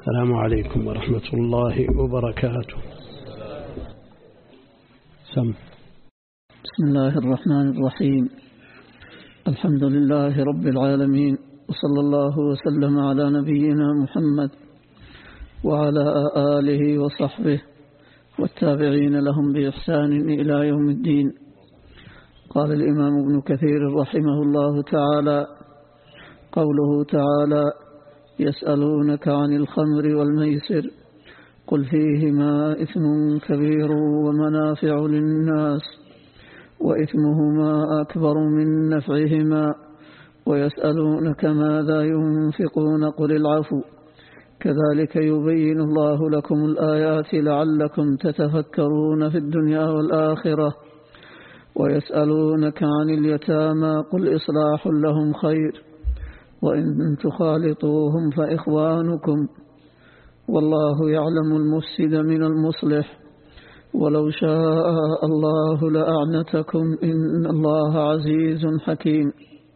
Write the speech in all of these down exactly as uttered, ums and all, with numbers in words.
السلام عليكم ورحمة الله وبركاته. سم. بسم الله الرحمن الرحيم. الحمد لله رب العالمين، وصلى الله وسلم على نبينا محمد وعلى آله وصحبه والتابعين لهم بإحسان إلى يوم الدين. قال الإمام ابن كثير رحمه الله تعالى: قوله تعالى: يسألونك عن الخمر والميسر قل فيهما إثم كبير ومنافع للناس وإثمهما أكبر من نفعهما ويسألونك ماذا ينفقون قل العفو كذلك يبين الله لكم الآيات لعلكم تتفكرون في الدنيا والآخرة ويسألونك عن اليتامى قل إصلاح لهم خير وإن تخالطوهم فإخوانكم والله يعلم المفسد من المصلح ولو شاء الله لأعنتكم إن الله عزيز حكيم.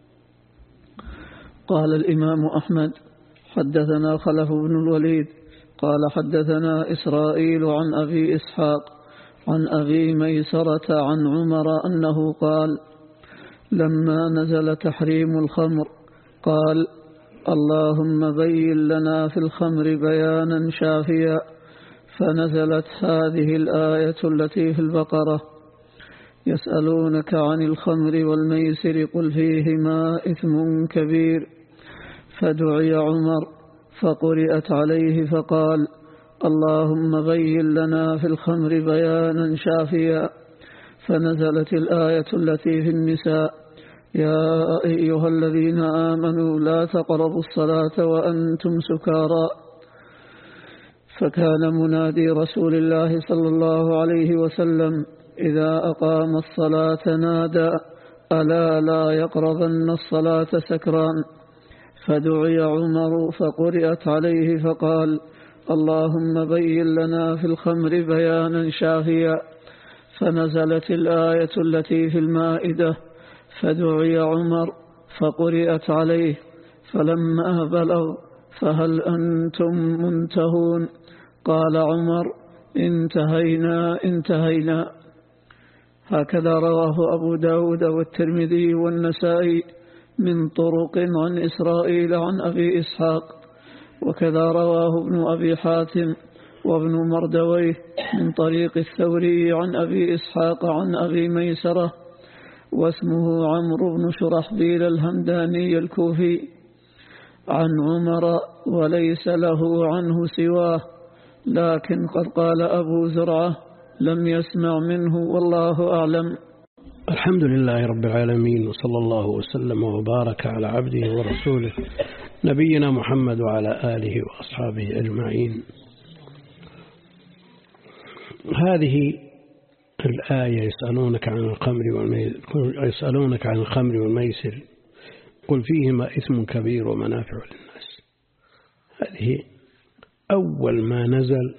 قال الإمام أحمد: حدثنا خلف بن الوليد قال حدثنا إسرائيل عن أبي إسحاق عن أبي ميسرة عن عمر أنه قال: لما نزل تحريم الخمر قال: اللهم بين لنا في الخمر بيانا شافيا، فنزلت هذه الآية التي في البقرة: يسألونك عن الخمر والميسر قل فيهما إثم كبير، فدعي عمر فقرئت عليه فقال: اللهم بين لنا في الخمر بيانا شافيا، فنزلت الآية التي في النساء: يا أيها الذين آمنوا لا تقربوا الصلاة وأنتم سكارى. فكان منادي رسول الله صلى الله عليه وسلم إذا أقام الصلاة نادى: ألا لا يقربن الصلاة سكران. فدعي عمر فقرئت عليه فقال: اللهم بين لنا في الخمر بيانا شافيا، فنزلت الآية التي في المائدة: فدعي عمر فقرئت عليه: فلما بلغ فهل أنتم منتهون؟ قال عمر: انتهينا انتهينا. هكذا رواه أبو داود والترمذي والنسائي من طرق عن إسرائيل عن أبي إسحاق، وكذا رواه ابن أبي حاتم وابن مردويه من طريق الثوري عن أبي إسحاق عن أبي ميسرة، واسمه عمرو بن شرحبيل الهمداني الكوفي، عن عمر وليس له عنه سواه، لكن قد قال أبو زرعة لم يسمع منه والله أعلم. الحمد لله رب العالمين، وصلى الله وسلم وبارك على عبده ورسوله نبينا محمد وعلى آله وأصحابه أجمعين. هذه الآية: يسألونك عن الخمر والميسر يسألونك عن الخمر والميسر قل فيهما إثم كبير ومنافع للناس. هذه أول ما نزل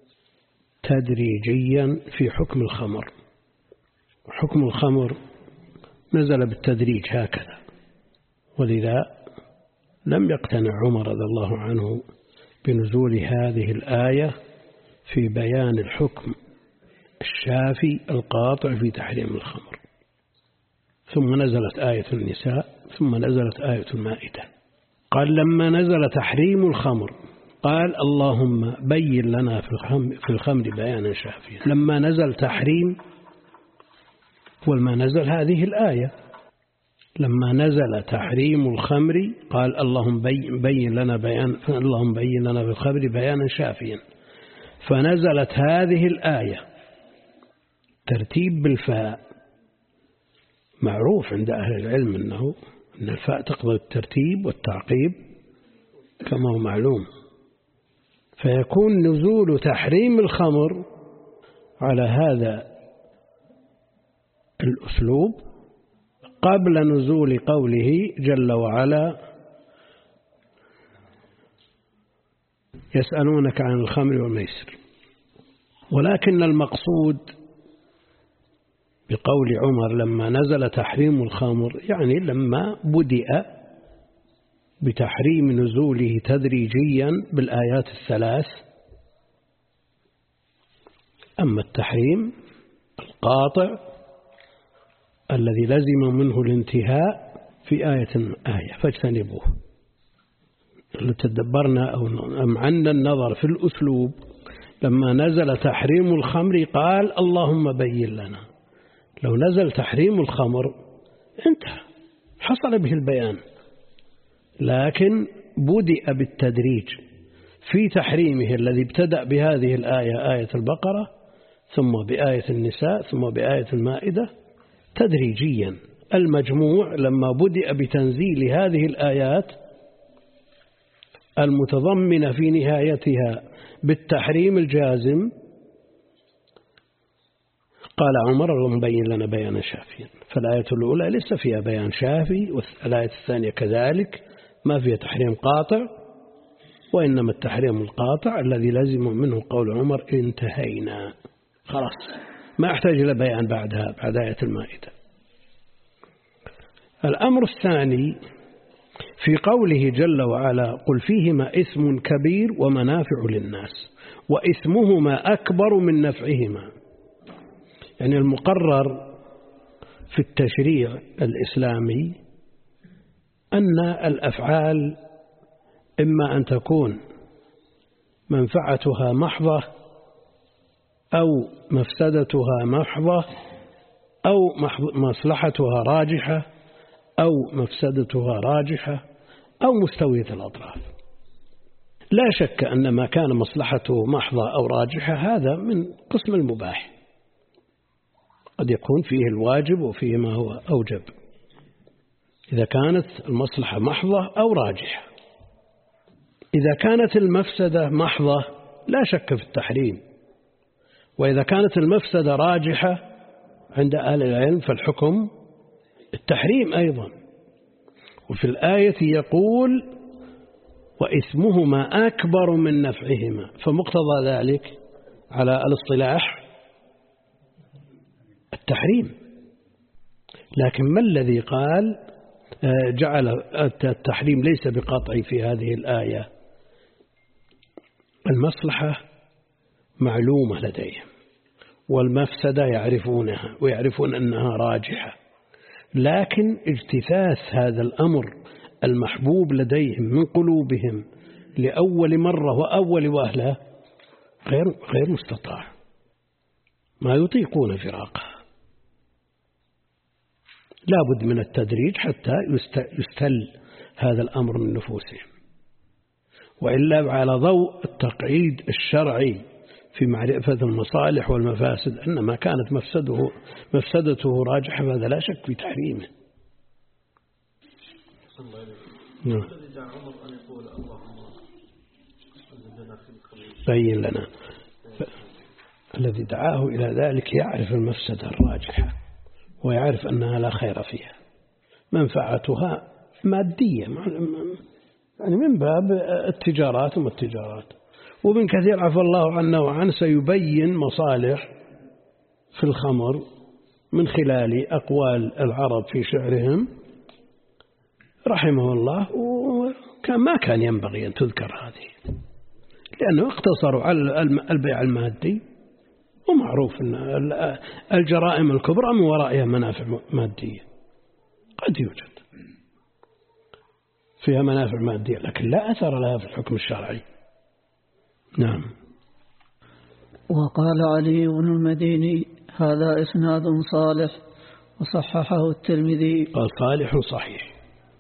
تدريجيا في حكم الخمر، وحكم الخمر نزل بالتدريج هكذا، ولذا لم يقتنع عمر رضي الله عنه بنزول هذه الآية في بيان الحكم الشافي القاطع في تحريم الخمر، ثم نزلت آية النساء، ثم نزلت آية المائدة. قال: لما نزل تحريم الخمر قال: اللهم بين لنا في الخمر بيانا شافيا. لما نزل تحريم ولما نزل هذه الآية، لما نزل تحريم الخمر قال: اللهم بين لنا بيان اللهم بين لنا في الخمر بيانا شافيا، فنزلت هذه الآية. ترتيب بالفاء معروف عند أهل العلم أنه أن الفاء تقبل الترتيب والتعقيب كما هو معلوم، فيكون نزول تحريم الخمر على هذا الأسلوب قبل نزول قوله جل وعلا: يسألونك عن الخمر والميسر. ولكن المقصود بقول عمر لما نزل تحريم الخمر يعني لما بدأ بتحريم نزوله تدريجيا بالآيات الثلاث. أما التحريم القاطع الذي لزم منه الانتهاء في آية آية فاجتنبوه. تدبرنا أو أمعنا النظر في الأسلوب لما نزل تحريم الخمر قال اللهم بين لنا. لو نزل تحريم الخمر انتهى، حصل به البيان، لكن بدأ بالتدريج في تحريمه الذي ابتدأ بهذه الآية آية البقرة ثم بآية النساء ثم بآية المائدة تدريجيا. المجموع لما بدأ بتنزيل هذه الآيات المتضمنة في نهايتها بالتحريم الجازم قال عمر اللهم بين لنا بيانا شافيا. فالآية الأولى ليس فيها بيان شافي، والآية الثانية كذلك ما فيها تحريم قاطع، وإنما التحريم القاطع الذي لازم منه قول عمر انتهينا خلاص، ما أحتاج إلى بيان بعدها بعد آية المائدة. الأمر الثاني في قوله جل وعلا قل فيهما إثم كبير ومنافع للناس وإثمهما أكبر من نفعهما. يعني المقرر في التشريع الإسلامي أن الأفعال إما أن تكون منفعتها محضة أو مفسدتها محضة أو مصلحتها راجحة أو مفسدتها راجحة أو مستوية الأطراف. لا شك أن ما كان مصلحته محضة أو راجحة هذا من قسم المباح، قد يكون فيه الواجب وفيه ما هو أوجب إذا كانت المصلحة محضة أو راجحة. إذا كانت المفسدة محضة لا شك في التحريم، وإذا كانت المفسدة راجحة عند أهل العلم فالحكم التحريم أيضا. وفي الآية يقول وإثمهما أكبر من نفعهما، فمقتضى ذلك على الاصطلاح التحريم. لكن ما الذي قال جعل التحريم ليس بقطعي في هذه الآية؟ المصلحة معلومة لديهم والمفسدة يعرفونها ويعرفون أنها راجحة، لكن اجتثاث هذا الأمر المحبوب لديهم من قلوبهم لأول مرة وأول وهلة غير غير مستطاع، ما يطيقون فراقه. لا بد من التدريج حتى يستل هذا الأمر من نفوسهم، وإلا على ضوء التقعيد الشرعي في معرفة المصالح والمفاسد أن ما كانت مفسده مفسدته راجحة فهذا لا شك في تحريمه. نعم. بين لنا. الذي دعاه إلى ذلك يعرف المفسدة الراجحة ويعرف أنها لا خير فيها، منفعتها مادية يعني من باب التجارات وما التجارات. وابن كثير عفى الله عنه وعنه سيبين مصالح في الخمر من خلال أقوال العرب في شعرهم رحمه الله، وكان ما كان ينبغي أن تذكر هذه لأنه اقتصروا على البيع المادي، ومعروف أن الجرائم الكبرى من ورائها منافع مادية، قد يوجد فيها منافع مادية لكن لا أثر لها في الحكم الشرعي. نعم. وقال علي بن المديني هذا إسناد صالح وصححه الترمذي. قال صالح صحيح.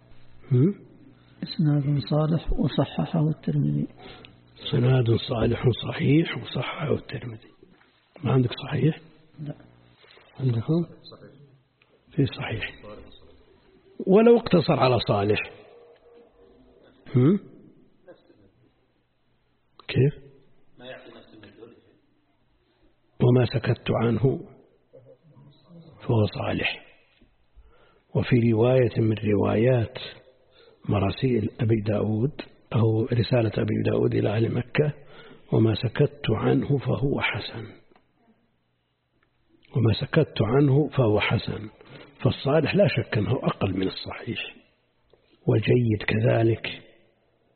إسناد صالح وصححه الترمذي. إسناد صالح صحيح وصححه الترمذي. ما عندك صحيح؟ لا. عندكم؟ في صحيح ولو اقتصر على صالح. هم؟ كيف؟ وما سكت عنه فهو صالح. وفي رواية من روايات مراسيل أبي داود أو رسالة أبي داود إلى أهل مكة وما سكت عنه فهو حسن، وما سكت عنه فهو حسن. فالصالح لا شك أنه أقل من الصحيح، وجيد كذلك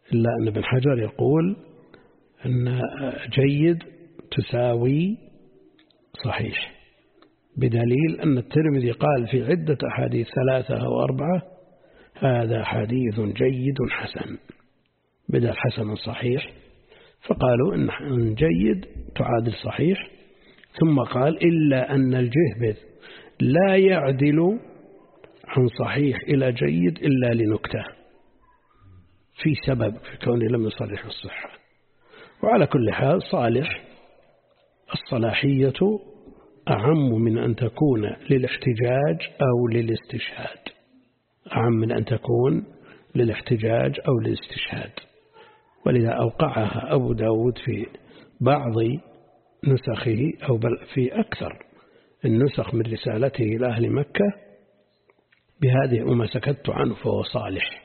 إلا أن ابن حجر يقول أن جيد تساوي صحيح، بدليل أن الترمذي قال في عدة أحاديث ثلاثة أو أربعة هذا حديث جيد حسن بدل حسن صحيح، فقالوا أن جيد تعادل صحيح. ثم قال إلا أن الجهبذ لا يعدل عن صحيح إلى جيد إلا لنكتة، في سبب في كونه لم يصرح بالصحة. وعلى كل حال صالح الصلاحية أعم من أن تكون للاحتجاج أو للاستشهاد، أعم من أن تكون للاحتجاج أو للاستشهاد. ولذا أوقعها أبو داود في بعض نسخه أو بل في أكثر النسخ من رسالته إلى أهل مكة بهذه وما سكت عنه فهو صالح.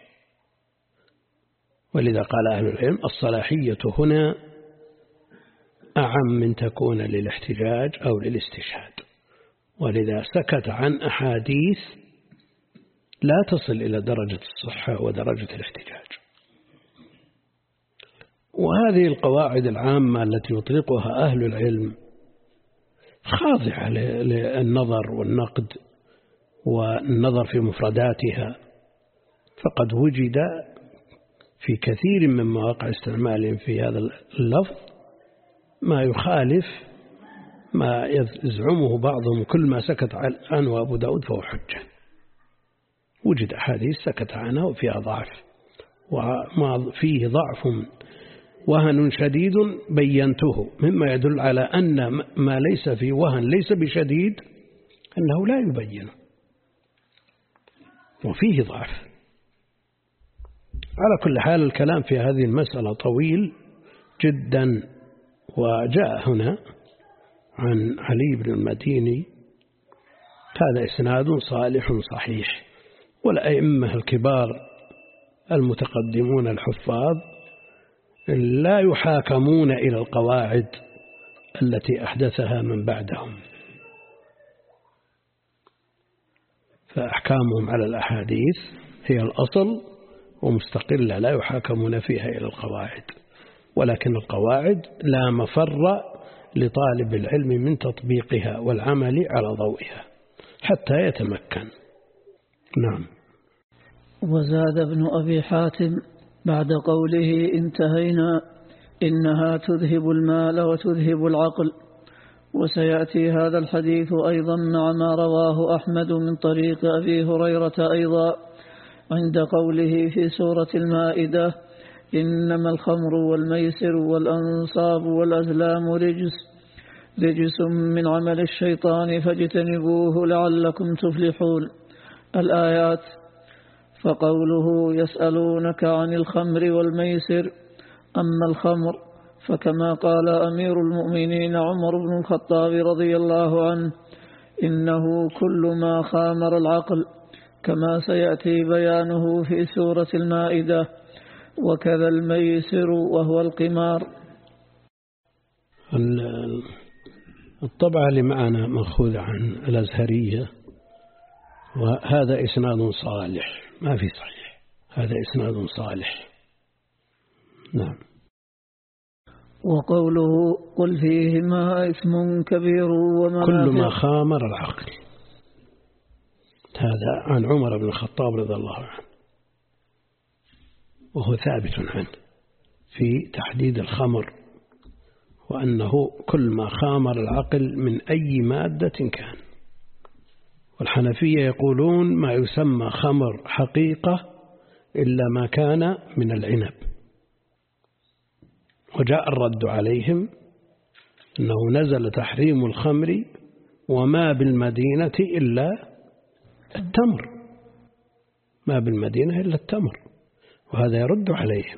ولذا قال أهل العلم الصلاحية هنا أعم من تكون للاحتجاج أو للاستشهاد، ولذا سكت عن أحاديث لا تصل إلى درجة الصحة ودرجة الاحتجاج. وهذه القواعد العامة التي يطلقها أهل العلم خاضعة للنظر والنقد والنظر في مفرداتها، فقد وجد في كثير من مواقع استعمالهم في هذا اللفظ ما يخالف ما يزعمه بعضهم كل ما سكت عنه أبو داود فهو حجة. وجد أحاديث سكت عنها وفيها ضعف، وما فيه ضعف وهن شديد بينته، مما يدل على أن ما ليس فيه وهن ليس بشديد أنه لا يبين وفيه ضعف. على كل حال الكلام في هذه المسألة طويل جدا. وجاء هنا عن علي بن المديني هذا إسناد صالح صحيح، والأئمة الكبار المتقدمون الحفاظ لا يحاكمون إلى القواعد التي أحدثها من بعدهم، فأحكامهم على الأحاديث هي الأصل ومستقلة لا يحاكمون فيها إلى القواعد، ولكن القواعد لا مفر لطالب العلم من تطبيقها والعمل على ضوئها حتى يتمكن. نعم. وزاد ابن أبي حاتم بعد قوله انتهينا إنها تذهب المال وتذهب العقل. وسيأتي هذا الحديث أيضا مع ما رواه أحمد من طريق أبي هريرة أيضا عند قوله في سورة المائدة إنما الخمر والميسر والأنصاب والأزلام رجس رجس من عمل الشيطان فاجتنبوه لعلكم تفلحون الآيات. فقوله يسألونك عن الخمر والميسر، أما الخمر فكما قال أمير المؤمنين عمر بن الخطاب رضي الله عنه إنه كل ما خامر العقل، كما سيأتي بيانه في سورة المائدة، وكذا الميسر وهو القمار. الطبعة اللي معنا مأخوذ عن الأزهرية، وهذا إسناد صالح ما في صحيح، هذا إسناد صالح. نعم. وقوله قل فيهما اسم كبير ومنافع كل ما خامر العقل، هذا عن عمر بن الخطاب رضي الله عنه، وهو ثابت عنه في تحديد الخمر، وأنه كل ما خامر العقل من أي مادة كان. والحنفية يقولون ما يسمى خمر حقيقة إلا ما كان من العنب. وجاء الرد عليهم أنه نزل تحريم الخمر وما بالمدينة إلا التمر، ما بالمدينة إلا التمر، وهذا يرد عليهم.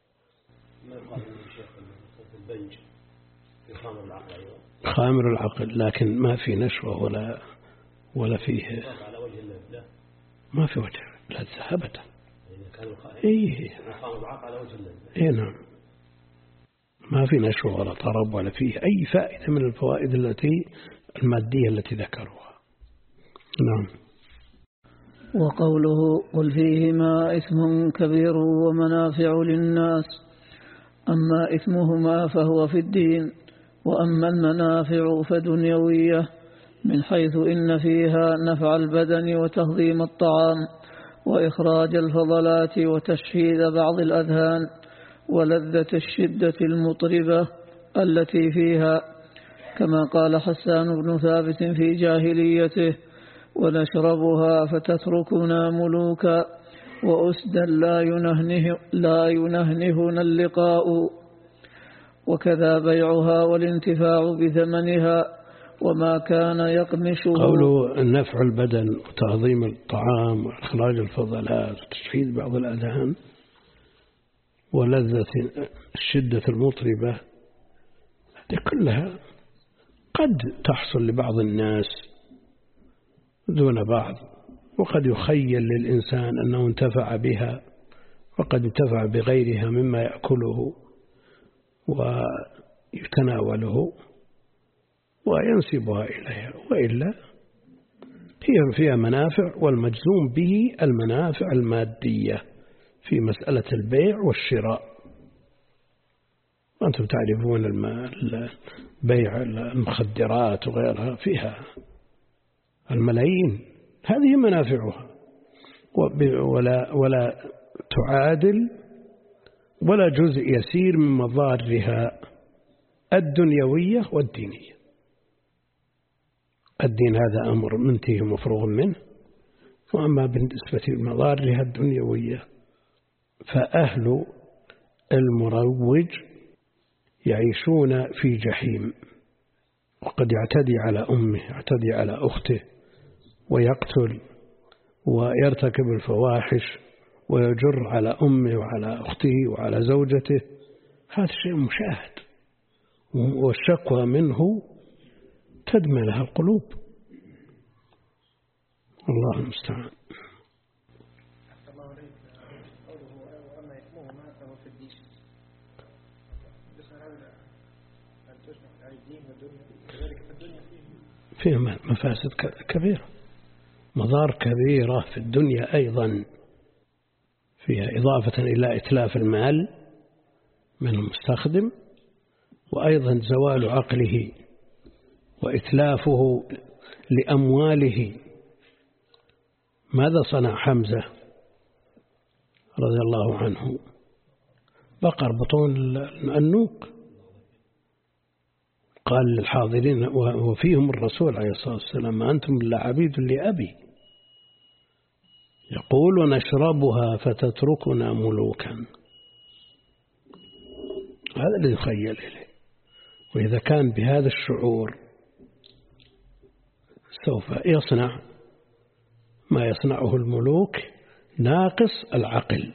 خامر العقل لكن ما في نشوة ولا ولا فيه، ما في وجه لا ذهبت. إيه إيه نعم، ما في نشوة ولا طرب ولا فيه أي فائدة من الفوائد التي المادية التي ذكروها. نعم. وقوله قل فيهما إثم كبير ومنافع للناس، أما إثمهما فهو في الدين، وأما المنافع فدنيوية، من حيث إن فيها نفع البدن وتهضيم الطعام وإخراج الفضلات وتشهيد بعض الأذهان ولذة الشدة المطربة التي فيها، كما قال حسان بن ثابت في جاهليته: ونشربها فتتركنا ملوكا وأسدا لا ينهنه لا ينهنهنا اللقاء. وكذا بيعها والانتفاع بثمنها وما كان يقمشه. قوله نفع البدن وتعظيم الطعام وإخراج الفضلات وتشهيد بعض الأذهان ولذة الشدة المطربة، هذه كلها قد تحصل لبعض الناس دون بعض، وقد يخيل للإنسان أنه انتفع بها، وقد انتفع بغيرها مما يأكله ويتناوله وينسبها إليها، وإلا هي فيها منافع، والمجزوم به المنافع المادية في مسألة البيع والشراء. وأنتم تعرفون بيع المخدرات وغيرها فيها الملايين، هذه منافعها، ولا, ولا تعادل ولا جزء يسير من مضارها الدنيوية والدينية. الدين هذا أمر منتهي مفروغ منه، وأما بالنسبة لمضارها الدنيوية فأهل المروج يعيشون في جحيم، وقد يعتدي على أمه، يعتدي على أخته، ويقتل ويرتكب الفواحش ويجر على أمه وعلى أخته وعلى زوجته. هذا شيء مشاهد، والشكوى منه تدمى لها القلوب. الله المستعان. فيه مفاسد كبيرة، مضار كبيرة في الدنيا أيضا، فيها إضافة إلى إتلاف المال من المستخدم، وأيضا زوال عقله وإتلافه لأمواله. ماذا صنع حمزة رضي الله عنه؟ بقر بطون النوق، قال للحاضرين وفيهم الرسول عليه الصلاة والسلام: ما أنتم إلا عبيد لأبي. يقول: ونشربها فتتركنا ملوكا. هذا الذي يخيل إليه. وإذا كان بهذا الشعور سوف يصنع ما يصنعه الملوك ناقص العقل.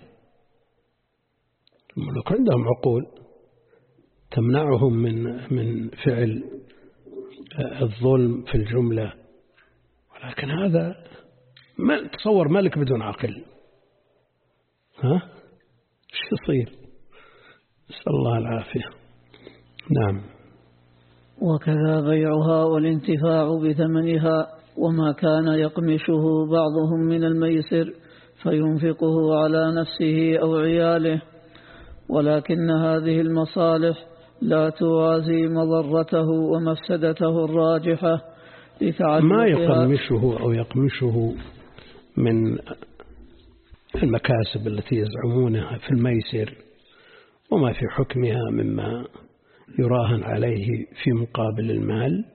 الملوك عندهم عقول تمنعهم من من فعل الظلم في الجملة، ولكن هذا ما تصور ملك بدون عقل، ها ايش يصير؟ نسأل الله العافية. نعم. وكذا بيعها والانتفاع بثمنها وما كان يقمشه بعضهم من الميسر فينفقه على نفسه أو عياله، ولكن هذه المصالح لا توازي مضرته ومفسدته الراجحة ما يقمشه أو يقمشه من المكاسب التي يزعمونها في الميسر وما في حكمها مما يراهن عليه في مقابل المال،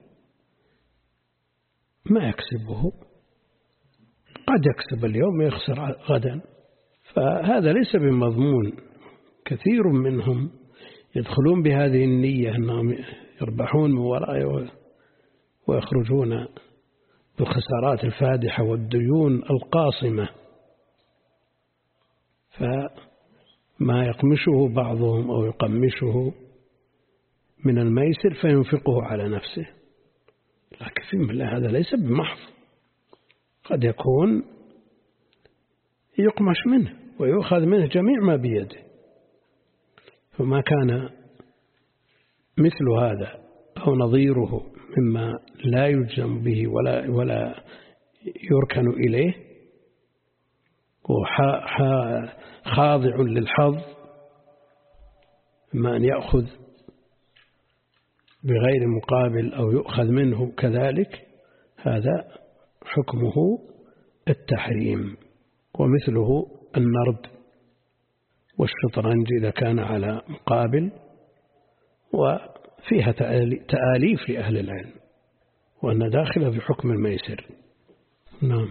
ما يكسبه، قد يكسب اليوم ويخسر غدا، فهذا ليس بمضمون. كثير منهم يدخلون بهذه النية أنهم يربحون من ورائه ويخرجون بالخسارات الفادحة والديون القاصمة، فما يقمشه بعضهم أو يقمشه من الميسر فينفقه على نفسه، لكن في مثل هذا ليس بمحض، قد يكون يقمش منه ويؤخذ منه جميع ما بيده. فما كان مثل هذا أو نظيره مما لا يلزم به ولا ولا يركن إليه وخاضع للحظ، إما أن يأخذ بغير مقابل أو يؤخذ منه كذلك، هذا حكمه التحريم. ومثله النرد والشطرنج إذا كان على مقابل، وفيها تآليف لأهل العلم، وأن داخلة في حكم الميسر. نعم.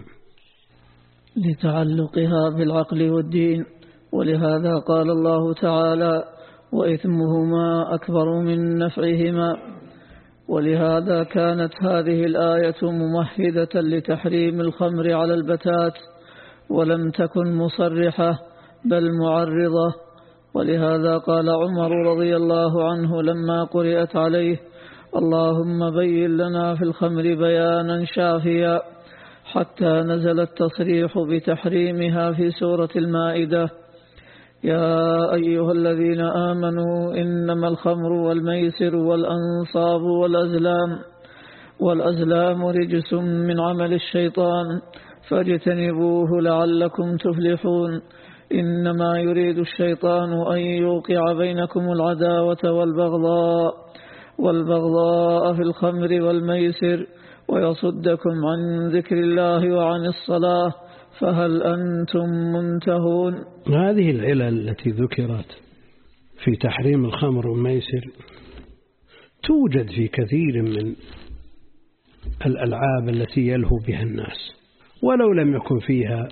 لتعلقها بالعقل والدين، ولهذا قال الله تعالى: وإثمهما أكبر من نفعهما. ولهذا كانت هذه الآية ممهدة لتحريم الخمر على البتات، ولم تكن مصرحة بل معرضة. ولهذا قال عمر رضي الله عنه لما قرئت عليه: اللهم بين لنا في الخمر بيانا شافيا، حتى نزل التصريح بتحريمها في سورة المائدة: يا أيها الذين آمنوا إنما الخمر والميسر والأنصاب والأزلام والأزلام رجس من عمل الشيطان فاجتنبوه لعلكم تفلحون. إنما يريد الشيطان أن يوقع بينكم العداوة والبغضاء والبغضاء في الخمر والميسر ويصدكم عن ذكر الله وعن الصلاة فهل أنتم منتهون. هذه العلل التي ذكرت في تحريم الخمر والميسر توجد في كثير من الألعاب التي يلهو بها الناس، ولو لم يكن فيها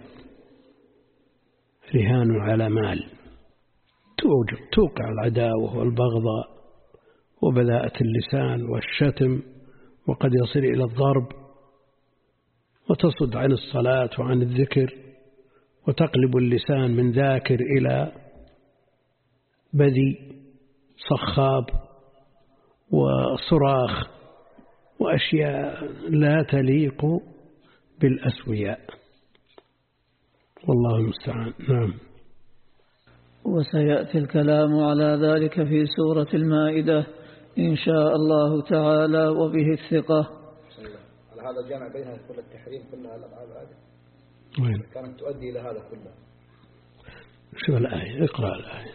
رهان على مال، توجد توقع العداوة والبغضاء وبذاءة اللسان والشتم، وقد يصل إلى الضرب، وتصد عن الصلاة وعن الذكر، وتقلب اللسان من ذاكر إلى بذي صخاب وصراخ وأشياء لا تليق بالأسوياء، والله المستعان. نعم. وسيأتي الكلام على ذلك في سورة المائدة إن شاء الله تعالى وبه الثقة. على هذا الجامع بينها كل التحريم كلها الألعاب هذه وين كانت تؤدي إلى هذا كله. شو الآية؟ اقرأ الآية.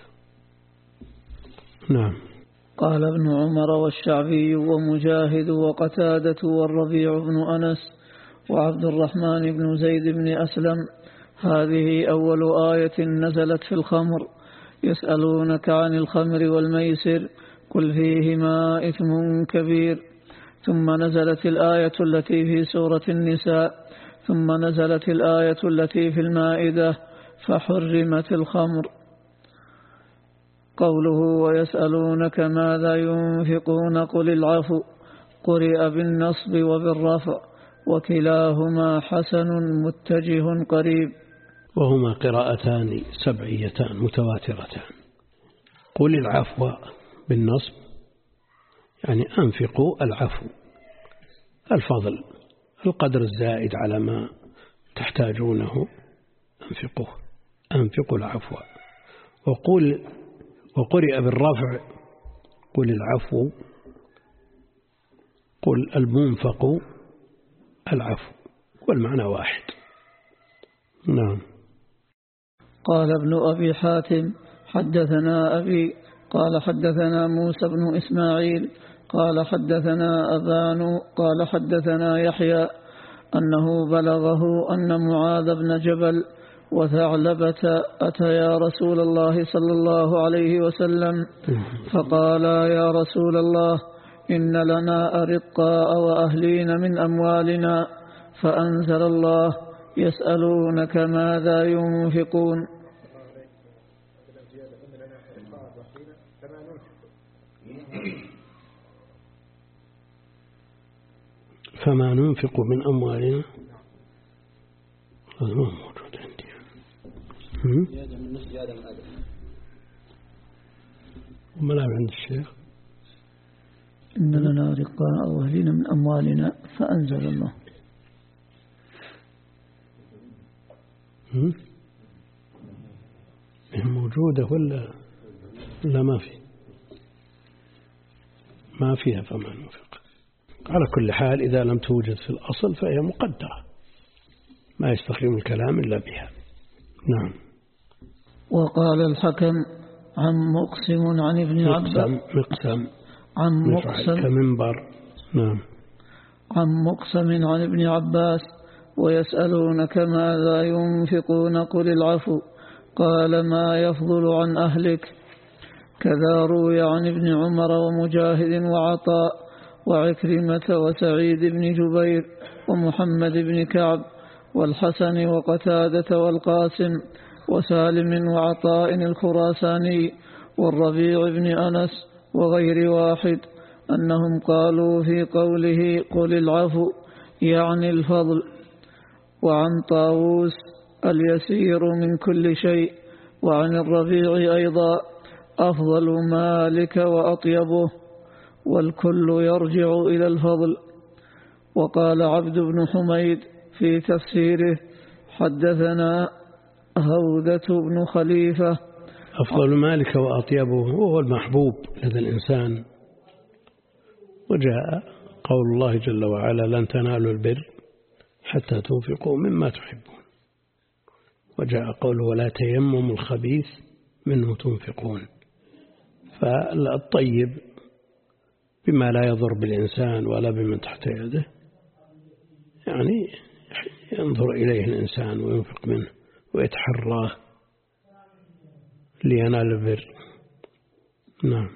نعم. قال ابن عمر والشعبي ومجاهد وقتادة والربيع بن أنس وعبد الرحمن بن زيد بن أسلم: هذه أول آية نزلت في الخمر. يسألونك عن الخمر والميسر قل فيهما إثم كبير. ثم نزلت الآية التي في سورة النساء، ثم نزلت الآية التي في المائدة فحرمت الخمر. قوله ويسألونك ماذا ينفقون قل العفو، قرئ بالنصب وبالرفع، وكلاهما حسن متجه قريب، وهما قراءتان سبعيتان متواترتان. قل العفو بالنصب يعني أنفقوا العفو، الفضل، القدر الزائد على ما تحتاجونه أنفقوه، أنفقوا العفو. وقل وقرئ بالرفع قل العفو، قل المنفق العفو، والمعنى واحد. نعم. قال ابن أبي حاتم حدثنا أبي قال حدثنا موسى بن إسماعيل قال حدثنا أبان قال حدثنا يحيى أنه بلغه أن معاذ بن جبل وثعلبة أتيا رسول الله صلى الله عليه وسلم فقالا يا رسول الله إن لنا أرقاء وأهلين من أموالنا، فأنزل الله يسألونك ماذا ينفقون. فما ننفق من أموالنا هذا ما موجود عندي. زيادة من نص زيادة من ألف. وما لا عند الشيخ إن لنا رقاء وأهلنا من أموالنا فأنزل الله. موجودة ولا لا؟ ما في ما فيها فما ننفق. على كل حال إذا لم توجد في الأصل فهي مقدرة، ما يستخدم الكلام إلا بها. نعم. وقال الحكم عن مقسم عن ابن عباس مقسم عن مقسم كمنبر. نعم. عن مقسم عن ابن عباس ويسألونك ماذا ينفقون قل العفو قال ما يفضل عن أهلك. كذا روي عن ابن عمر ومجاهد وعطاء وعكرمة وسعيد بن جبير ومحمد بن كعب والحسن وقتادة والقاسم وسالم وعطاء الخراساني والربيع بن أنس وغير واحد أنهم قالوا في قوله قل العفو يعني الفضل. وعن طاووس اليسير من كل شيء. وعن الربيع أيضا أفضل مالك وأطيبه والكل يرجع إلى الفضل. وقال عبد بن حميد في تفسيره حدثنا هودة بن خليفة أفضل مالك وأطيبه هو المحبوب لدى الإنسان. وجاء قول الله جل وعلا لن تنالوا البر حتى تنفقوا مما تحبون. وجاء قوله ولا تيمموا الخبيث منه تنفقون. فالطيب بما لا يضر بالإنسان ولا بمن تحت يده يعني ينظر إليه الإنسان وينفق منه ويتحراه لينال البر. نعم.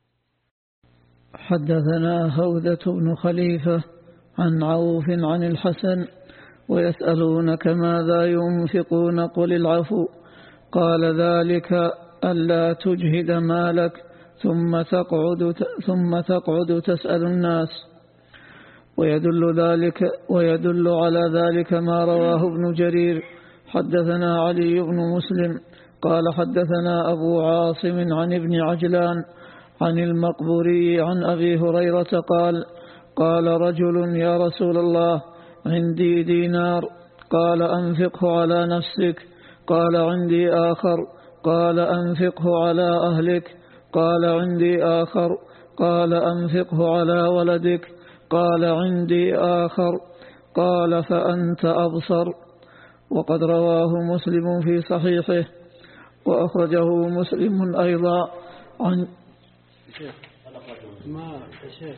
حدثنا هودة بن خليفة عن عوف عن الحسن ويسألونك ماذا ينفقون قل العفو قال ذلك ألا تجهد مالك ثم تقعد ثم تقعد تسأل الناس. ويدل ذلك ويدل على ذلك ما رواه ابن جرير حدثنا علي بن مسلم قال حدثنا أبو عاصم عن ابن عجلان عن المقبوري عن أبي هريرة قال قال رجل يا رسول الله عندي دينار قال أنفقه على نفسك قال عندي آخر قال أنفقه على أهلك قال عندي آخر قال أنفقه على ولدك قال عندي آخر قال فأنت أبصر. وقد رواه مسلم في صحيحه وأخرجه مسلم أيضا عن شيخ ما شيخ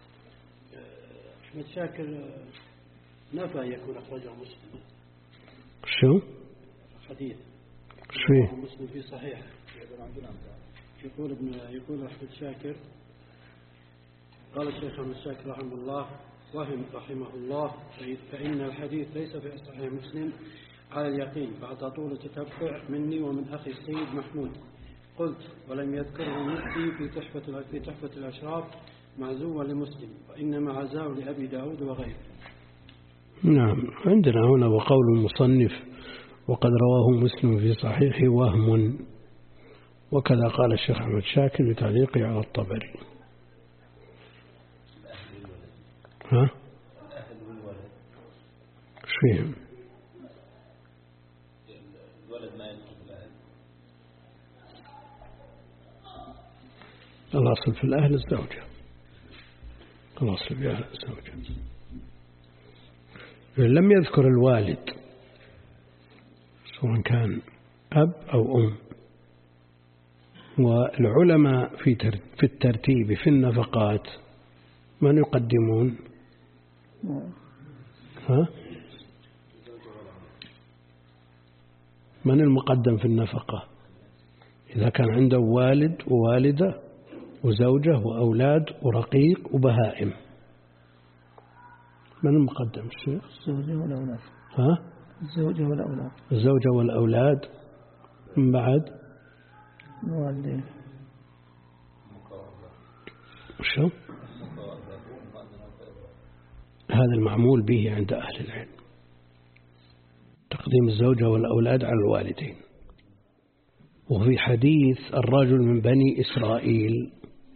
أحمد شاكر نفى يكون أخرجه مسلم. شو؟ حديث شو مسلم في صحيح يقول ابن يقول أحمد شاكر قال الشيخ أحمد شاكر رحمه الله وهم رحمه الله فإن الحديث ليس في صحيح مسلم على اليقين بعد طول تتبع مني ومن أخي السيد محمود. قلت ولم يذكره مفتي في تحفة في تحفة الأشراف معزوا لمسلم وإنما عزاه لأبي داود وغيره. نعم عندنا هنا وقول المصنف وقد رواه مسلم في صحيحه وهم وكذا قال الشيخ أحمد شاكر بتعليقه على الطبري. ها؟ ايش فيهم؟ الولد ما يدخل في الأهل. الأصل في الأهل الزوجة. الأصل في الأهل الزوجة. لم يذكر الوالد سواء كان أب أو أم. والعلماء في في الترتيب في النفقات من يقدمون؟ ها؟ من المقدم في النفقة؟ إذا كان عنده والد ووالدة وزوجة وأولاد ورقيق وبهائم من المقدم الشيخ؟ الزوجة والأولاد. ها؟ الزوجة والأولاد. الزوجة والأولاد من بعد الوالدين. وشو؟ هذا المعمول به عند أهل العلم تقديم الزوجة والأولاد على الوالدين. وفي حديث الرجل من بني إسرائيل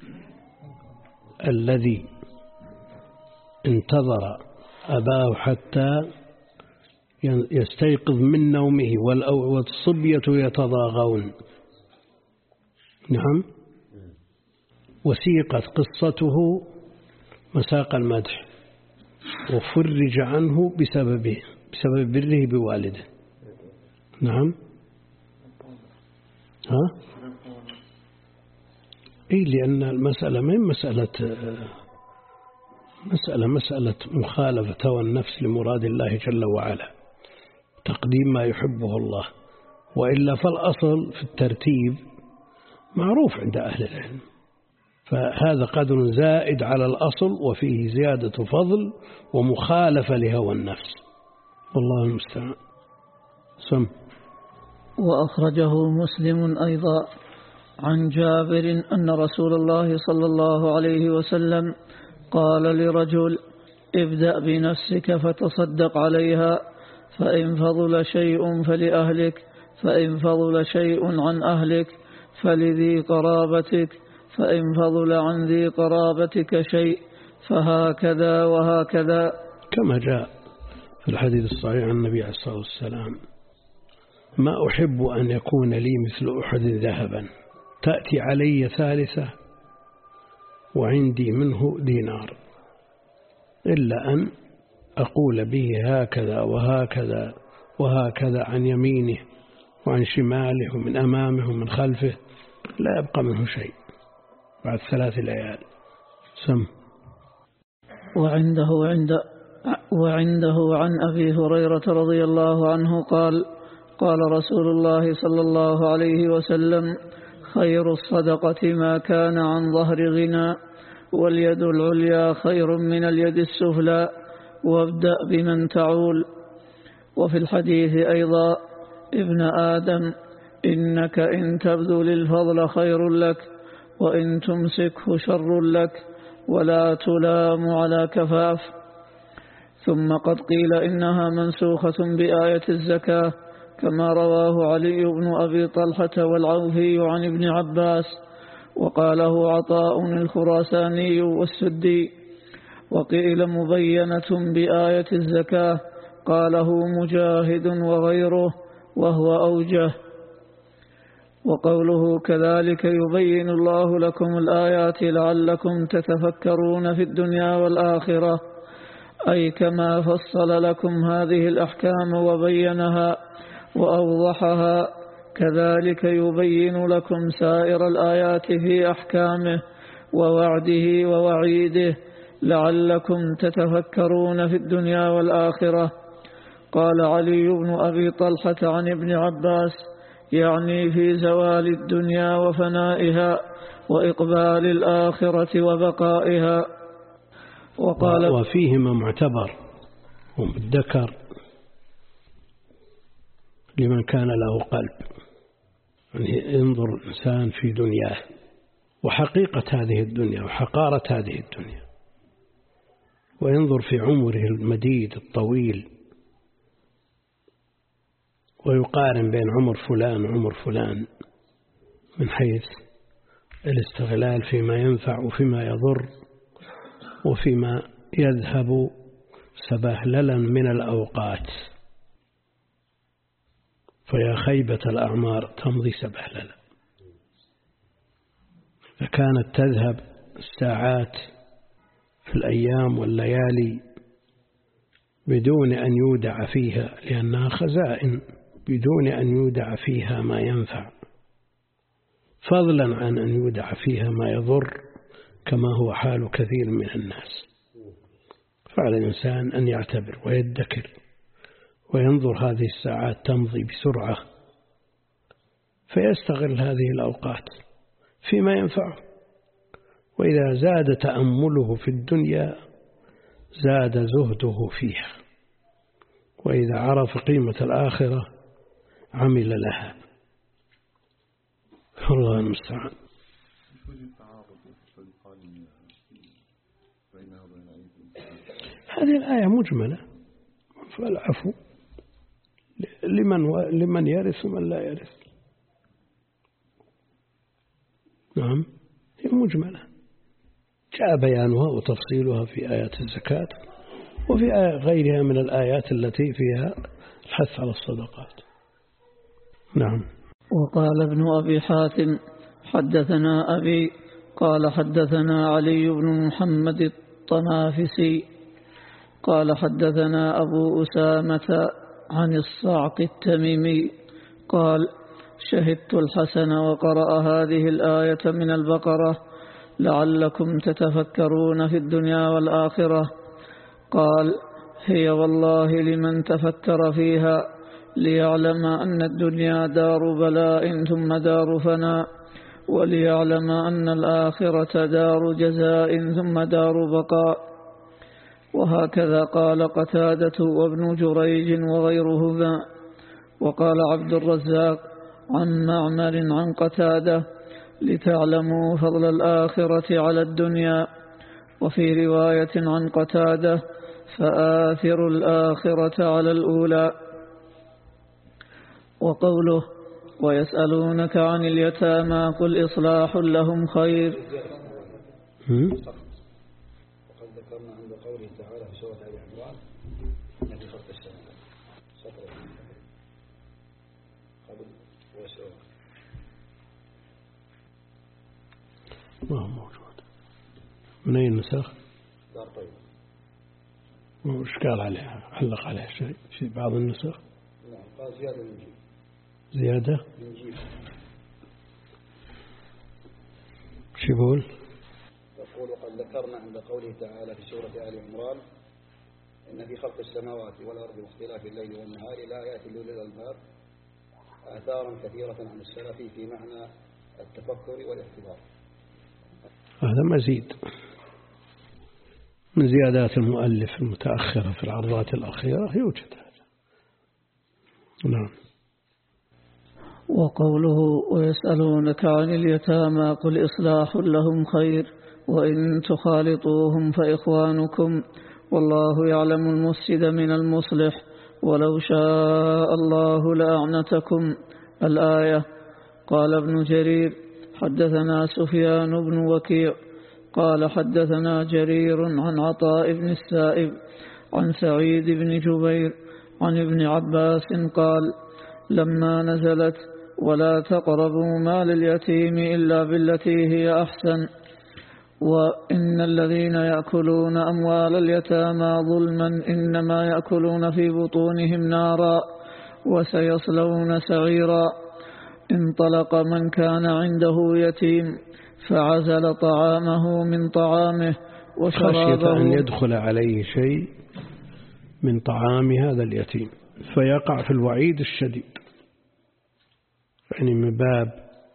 الذي انتظر أباه حتى يستيقظ من نومه والصبية يتضاغون. نعم. وسيقت قصته مساق المدح وفرج عنه بسببه بسبب بره بوالده. نعم. ها؟ إيه، لأن المسألة من مسألة مسألة مسألة مخالفة هوى النفس لمراد الله جل وعلا، تقديم ما يحبه الله، وإلا فالأصل في الترتيب معروف عند أهل العلم، فهذا قدر زائد على الأصل وفيه زيادة فضل ومخالفة لهوى النفس، والله المستعان. سم. وأخرجه مسلم أيضا عن جابر أن رسول الله صلى الله عليه وسلم قال لرجل: ابدأ بنفسك فتصدق عليها، فإن فضل شيء فلأهلك، فإن فضل شيء عن أهلك فلذي قرابتك، فإن فضل عن ذي قرابتك شيء فهكذا وهكذا، كما جاء في الحديث الصحيح عن النبي عليه الصلاة والسلام: ما أحب أن يكون لي مثل أحد ذهبا تأتي علي ثالثة وعندي منه دينار، إلا أن أقول به هكذا وهكذا وهكذا عن يمينه وعن شماله ومن أمامه ومن خلفه، لا يبقى منه شيء بعد ثلاث ليال. سم. وعنده عند وعنده عن أبي هريرة رضي الله عنه قال: قال رسول الله صلى الله عليه وسلم: خير الصدقة ما كان عن ظهر غنى، واليد العليا خير من اليد السفلى، وابدأ بمن تعول. وفي الحديث أيضا: ابن آدم، إنك إن تبذل الفضل خير لك، وإن تمسكه شر لك، ولا تلام على كفاف. ثم قد قيل إنها منسوخة بآية الزكاة، كما رواه علي بن أبي طلحة والعوفي عن ابن عباس، وقاله عطاء الخراساني والسدي. وقيل مبينة بآية الزكاة، قاله مجاهد وغيره، وهو أوجه. وقوله كذلك يبين الله لكم الآيات لعلكم تتفكرون في الدنيا والآخرة، أي كما فصل لكم هذه الأحكام وبينها وأوضحها، كذلك يبين لكم سائر الآيات في أحكامه ووعده ووعيده لعلكم تتفكرون في الدنيا والآخرة. قال علي بن أبي طلحة عن ابن عباس: يعني في زوال الدنيا وفنائها، وإقبال الآخرة وبقائها. وقال وفيهما معتبر ومدكر لمن كان له قلب، يعني ينظر الإنسان في دنياه وحقيقة هذه الدنيا وحقارة هذه الدنيا، وينظر في عمره المديد الطويل، ويقارن بين عمر فلان وعمر فلان من حيث الاستغلال فيما ينفع وفيما يضر وفيما يذهب سبهللا من الأوقات، فيا خيبة الأعمار تمضي سبهللا. فكانت تذهب الساعات في الأيام والليالي بدون أن يودع فيها، لأنها خزائن، بدون أن يودع فيها ما ينفع، فضلا عن أن يودع فيها ما يضر، كما هو حال كثير من الناس. فعلى الإنسان أن يعتبر ويدكر وينظر هذه الساعات تمضي بسرعة، فيستغل هذه الأوقات فيما ينفعه. وإذا زاد تأمله في الدنيا زاد زهده فيها، وإذا عرف قيمة الآخرة عمل لها. الله المستعان. هذه الآية مجملة، فالعفو لمن لمن يرث ومن لا يرث. نعم، هي مجملة جاء بيانها وتفصيلها في آيات الزكاة وفي غيرها من الآيات التي فيها الحث على الصدقات. نعم. وقال ابن أبي حاتم: حدثنا أبي قال حدثنا علي بن محمد الطنافسي قال حدثنا أبو أسامة عن الصعق التميمي قال: شهدت الحسن وقرأ هذه الآية من البقرة لعلكم تتفكرون في الدنيا والآخرة. قال: هي والله لمن تفكر فيها ليعلم أن الدنيا دار بلاء ثم دار فناء، وليعلم أن الآخرة دار جزاء ثم دار بقاء. وهكذا قال قتادة وابن جريج وغيرهما. وقال عبد الرزاق عن معمر عن قتادة: لتعلموا فضل الآخرة على الدنيا. وفي رواية عن قتادة: فآثروا الآخرة على الأولى. وقوله: ويسألونك عن اليتامى قل إصلاح لهم خير. وقد ذكرنا عند قوله تعالى في سورة آل عمران أن في خلق السماوات سطر قبل ويسألونك ما هو موجود. من أي النسخ؟ دار طيب. وش قال عليها؟ علق عليها شيء في بعض النسخ؟ نعم قال زيادة من جيب. زيادة من جيب. شو يقول؟ يقول: وقد ذكرنا عند قوله تعالى في سورة آل عمران إن في خلق السماوات والأرض واختلاف الليل والنهار لآيات لأولي الألباب آثارا كثيرة عن السلف في معنى التفكر والاعتبار. هذا مزيد من زيادات المؤلف المتأخرة في العرضات الأخيرة، يوجد هذا. نعم. وقوله: ويسألونك عن اليتامى قل إصلاح لهم خير وإن تخالطوهم فإخوانكم والله يعلم المفسد من المصلح ولو شاء الله لأعنتكم. الآية. قال ابن جرير: حدثنا سفيان بن وكيع قال حدثنا جرير عن عطاء بن السائب عن سعيد بن جبير عن ابن عباس قال: لما نزلت ولا تقربوا مال اليتيم إلا بالتي هي أحسن، وإن الذين يأكلون أموال اليتامى ظلما إنما يأكلون في بطونهم نارا وسيصلون سعيرا، انطلق من كان عنده يتيم فعزل طعامه من طعامه وشرابه، خشية أن يدخل عليه شيء من طعام هذا اليتيم فيقع في الوعيد الشديد، يعني من باب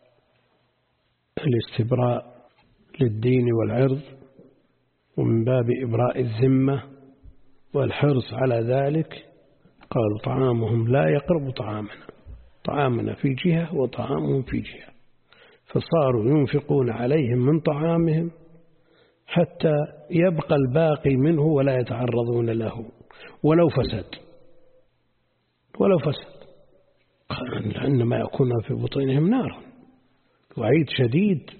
الاستبراء للدين والعرض ومن باب إبراء الذمة والحرص على ذلك. قالوا طعامهم لا يقرب طعامنا، طعامنا في جهة وطعامهم في جهة، فصاروا ينفقون عليهم من طعامهم حتى يبقى الباقي منه ولا يتعرضون له ولو فسد ولو فسد لأنما يكون في بطونهم نار، وعيد شديد.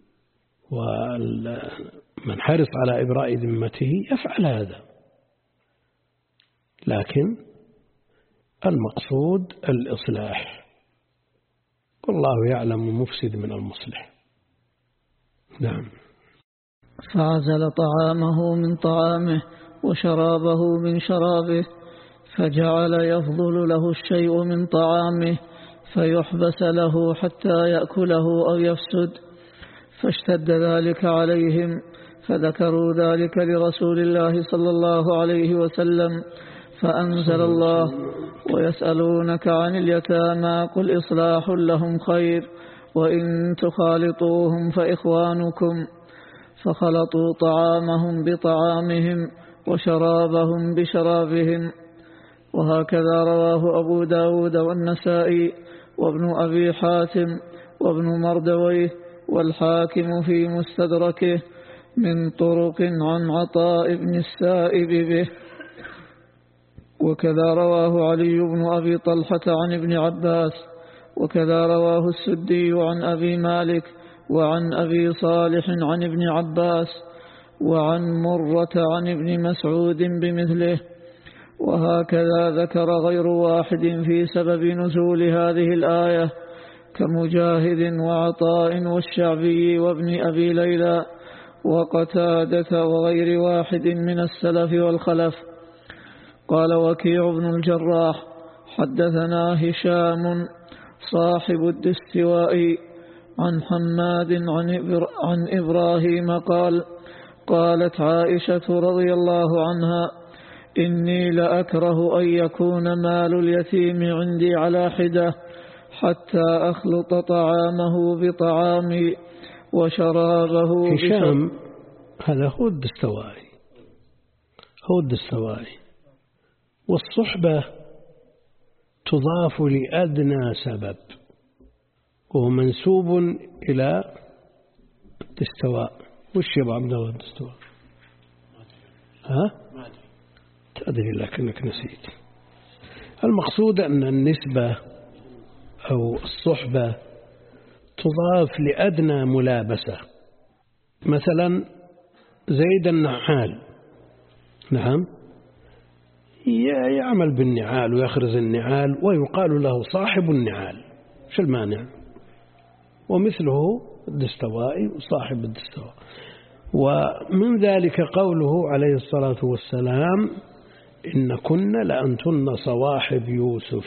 ومن حرص على إبراء ذمته يفعل هذا، لكن المقصود الإصلاح، والله يعلم المفسد من المصلح. نعم. فعزل طعامه من طعامه وشرابه من شرابه، فجعل يفضل له الشيء من طعامه فيحبس له حتى يأكله أو يفسد، فاشتد ذلك عليهم فذكروا ذلك لرسول الله صلى الله عليه وسلم، فأنزل الله: ويسألونك عن اليتامى قل إصلاح لهم خير وإن تخالطوهم فإخوانكم، فخلطوا طعامهم بطعامهم وشرابهم بشرابهم. وهكذا رواه أبو داود والنسائي وابن أبي حاتم وابن مردويه والحاكم في مستدركه من طرق عن عطاء بن السائب به. وكذا رواه علي بن أبي طلحة عن ابن عباس، وكذا رواه السدي عن أبي مالك وعن أبي صالح عن ابن عباس وعن مرة عن ابن مسعود بمثله. وهكذا ذكر غير واحد في سبب نزول هذه الآية كمجاهد وعطاء والشعبي وابن أبي ليلى وقتادة وغير واحد من السلف والخلف. قال وكيع بن الجراح: حدثنا هشام صاحب الدستواء عن حماد عن, إبر عن إبراهيم قال قالت عائشة رضي الله عنها إني لأكره أن يكون مال اليتيم عندي على حدة حتى أخلط طعامه بطعامي وشرابه هشام هذا هو الدستوائي هو الدستوائي والصحبة تضاف لأدنى سبب وهو منسوب إلى الدستواء. وش يا عبد الله الدستواء؟ ها؟ تدري لكنك نسيت. المقصود أن النسبة أو الصحبة تضاف لأدنى ملابسة. مثلا زيد النعال، نعم، يعمل بالنعال ويخرز النعال ويقال له صاحب النعال، شو المانع؟ ومثله الدستوائي وصاحب الدستواء. ومن ذلك قوله عليه الصلاة والسلام إن كنا لأنتن صواحب يوسف.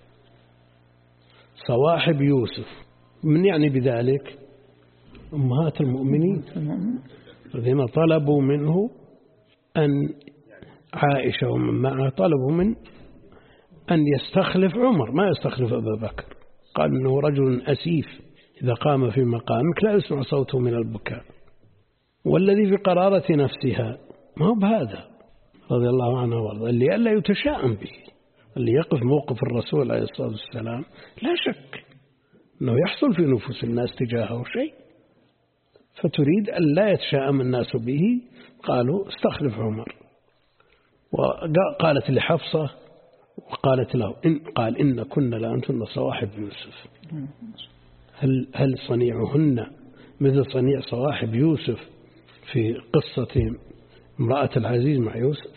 صواحب يوسف من يعني بذلك؟ أمهات المؤمنين الذين طلبوا منه أن عائشة ومن معها طلبوا من أن يستخلف عمر، ما يستخلف أبا بكر. قال إنه رجل أسيف إذا قام في مقامك لا يسمع صوته من البكاء، والذي في قرارة نفسها ما هو بهذا رضي الله عنه وارضاه، اللي ألا يتشاءم به، اللي يقف موقف الرسول عليه الصلاة والسلام لا شك أنه يحصل في نفوس الناس تجاهه شيء، فتريد أن لا يتشاءم الناس به. قالوا استخلف عمر. وقالت لحفصة وقالت له إن قال إن كنا لأنتن صواحب يوسف. هل هل صنيعهن مثل صنيع صواحب يوسف في قصة امرأة العزيز مع يوسف؟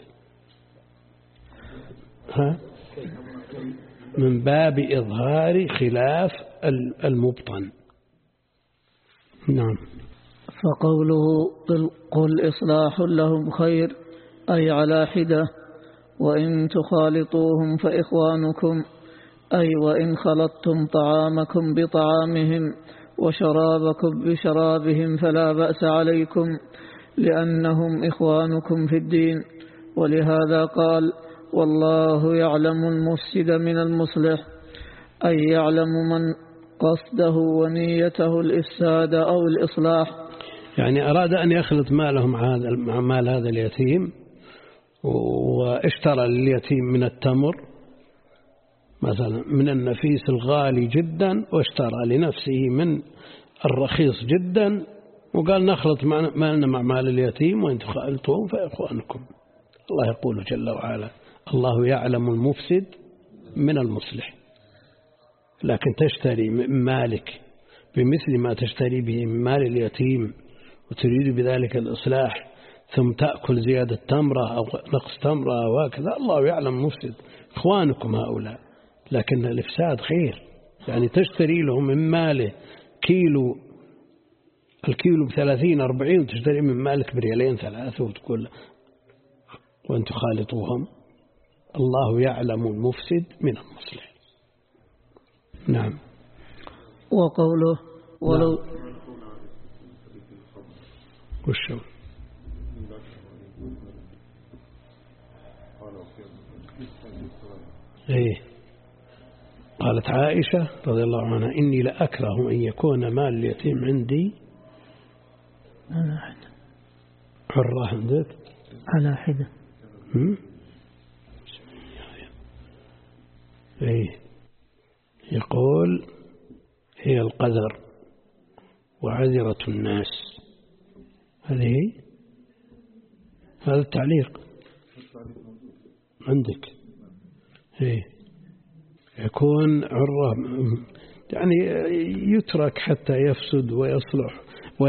ها؟ من باب إظهار خلاف المبطن. نعم. فقوله قل إصلاح لهم خير أي على حدة، وإن تخالطوهم فإخوانكم، أي وإن خلطتم طعامكم بطعامهم وشرابكم بشرابهم فلا بأس عليكم لأنهم إخوانكم في الدين. ولهذا قال والله يعلم المفسد من المصلح، أي يعلم من قصده ونيته الإفساد أو الإصلاح. يعني أراد أن يخلط ماله مع مال هذا اليتيم، واشترى لليتيم من التمر مثلا من النفيس الغالي جدا، واشترى لنفسه من الرخيص جدا، وقال نخلط مالنا مع مال اليتيم وإن تخالطوهم فإخوانكم. الله يقول جل وعلا الله يعلم المفسد من المصلح. لكن تشتري من مالك بمثل ما تشتري به من مال اليتيم وتريد بذلك الإصلاح، ثم تأكل زيادة تمرة أو نقص تمرة وكذا، الله يعلم مفسد إخوانكم هؤلاء. لكن الإفساد خير، يعني تشتري لهم من ماله كيلو، الكيلو بثلاثين أربعين، وتشتري من مالك بريالين ثلاثة وتقول وأن تخالطوهم. الله يعلم المفسد من المصلح. نعم. وقوله ولو نعم. وشو إيه؟ قالت عائشة رضي الله عنها إني لأكره أن يكون مال اليتيم عندي على حدة. حرة عندك على حدة. إيه؟ يقول هي القدر وعذرة الناس. هذه هذا التعليق عندك. إيه؟ يكون عرة يعني يترك حتى يفسد ويصلح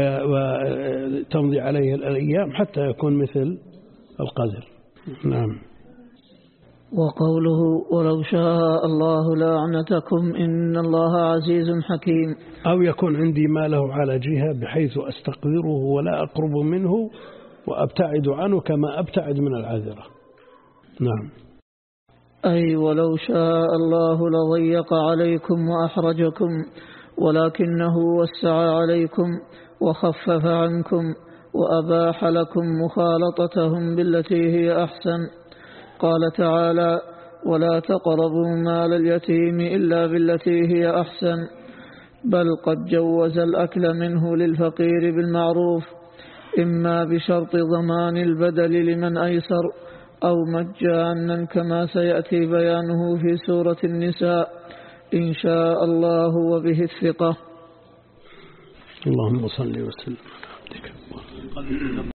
وتمضي عليه الأيام حتى يكون مثل القدر. نعم. وقوله ولو شاء الله لأعنتكم إن الله عزيز حكيم. أو يكون عندي ماله على جهة بحيث أستقدره ولا أقرب منه وأبتعد عنه كما أبتعد من العذرة. نعم. أي ولو شاء الله لضيق عليكم وأحرجكم، ولكنه وسع عليكم وخفف عنكم وأباح لكم مخالطتهم بالتي هي أحسن. قال تعالى: ولا تقربوا مال اليتيم إلا بالتي هي أحسن، بل قد جوز الأكل منه للفقير بالمعروف، إما بشرط ضمان البدل لمن أيسر أو مجانا كما سيأتي بيانه في سورة النساء إن شاء الله وبه الثقة. اللهم صل وسلم على عبدك.